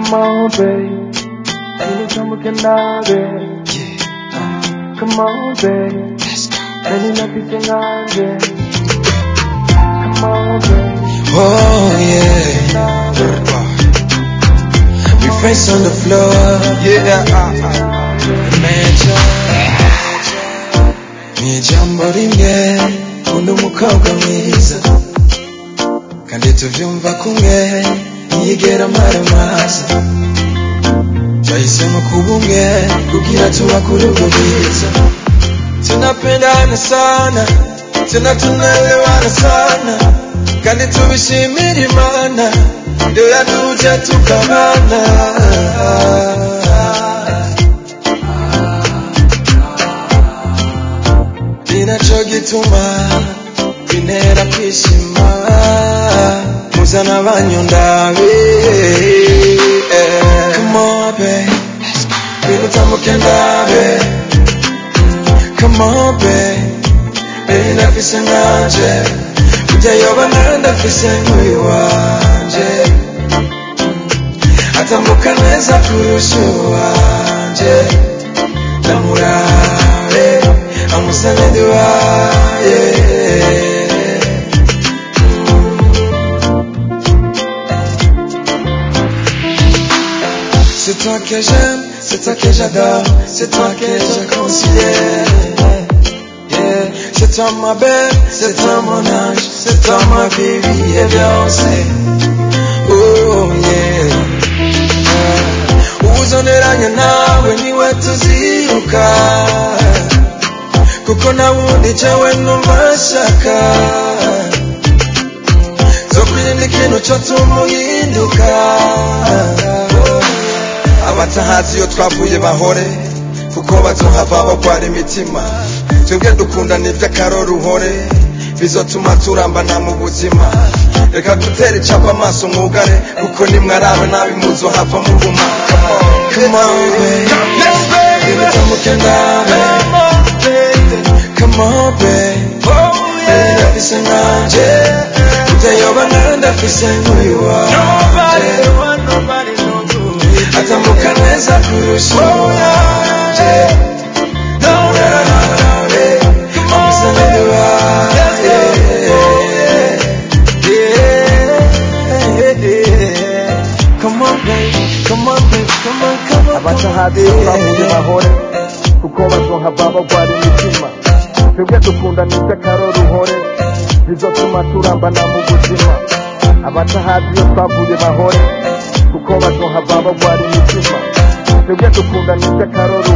Come on, babe. Anytime we can have it. Come on, babe. Any nothing on it. Come on, babe. Oh yeah. We face on the floor. Ni jambo rimwe undi umukobwa mwiza kandi tuvyumva kumwe ntiyigera maramaza twahisemo kuba umwe kugira tubakure ubwo bwiza tunapendana sana tena tunaelewana sana kandi tubishimira Imana ndio yatuje tukabana ninacho gituma binera kwishima muzana banyondabe come on babe binutambuke ndabe come on babe nafise nganje ujya yoba ndafise nk'uyu wanje atambuka neza kurusha uwanje ndamurabe amusane duaye c'est toi que j'aime, c'est toi que j'adore, c'est toi que je considère. C'est toi ma belle, c'est toi mon ange, c'est toi ma baby et Beyoncé. Oh yeah. Uzoneranya nawe niwe tuziruka kuko nawundi jewe numva nshaka zokwirinda ikintu cyotuma uhinduka abatahazi iyo twavuye bahore kuko bazohava bagwara imitima twebwe dukundana iby'akaroruhore bizotuma turambana mu buzima reka dutere icapa amaso mwugare kuko nimwarabe nabi muzohava muguma come on babe binutambuke ndabe come on babe nafise nganje ujya yoba ndafise nk'uyu wanje atambuka neza kurusha uwanje ndamurabe amusane duaye Come on, babe. Come on, babe. Come on, come on. Abatahazi bavuye bahore kuko bazohava bagwara imitima twebwe dukundana iby'akaroruhore bizotuma turambana mu buzima abatahazi iyo twavuye bahore kuko bazohava bagwara imitima twebwe dukundana iby'akaroruhore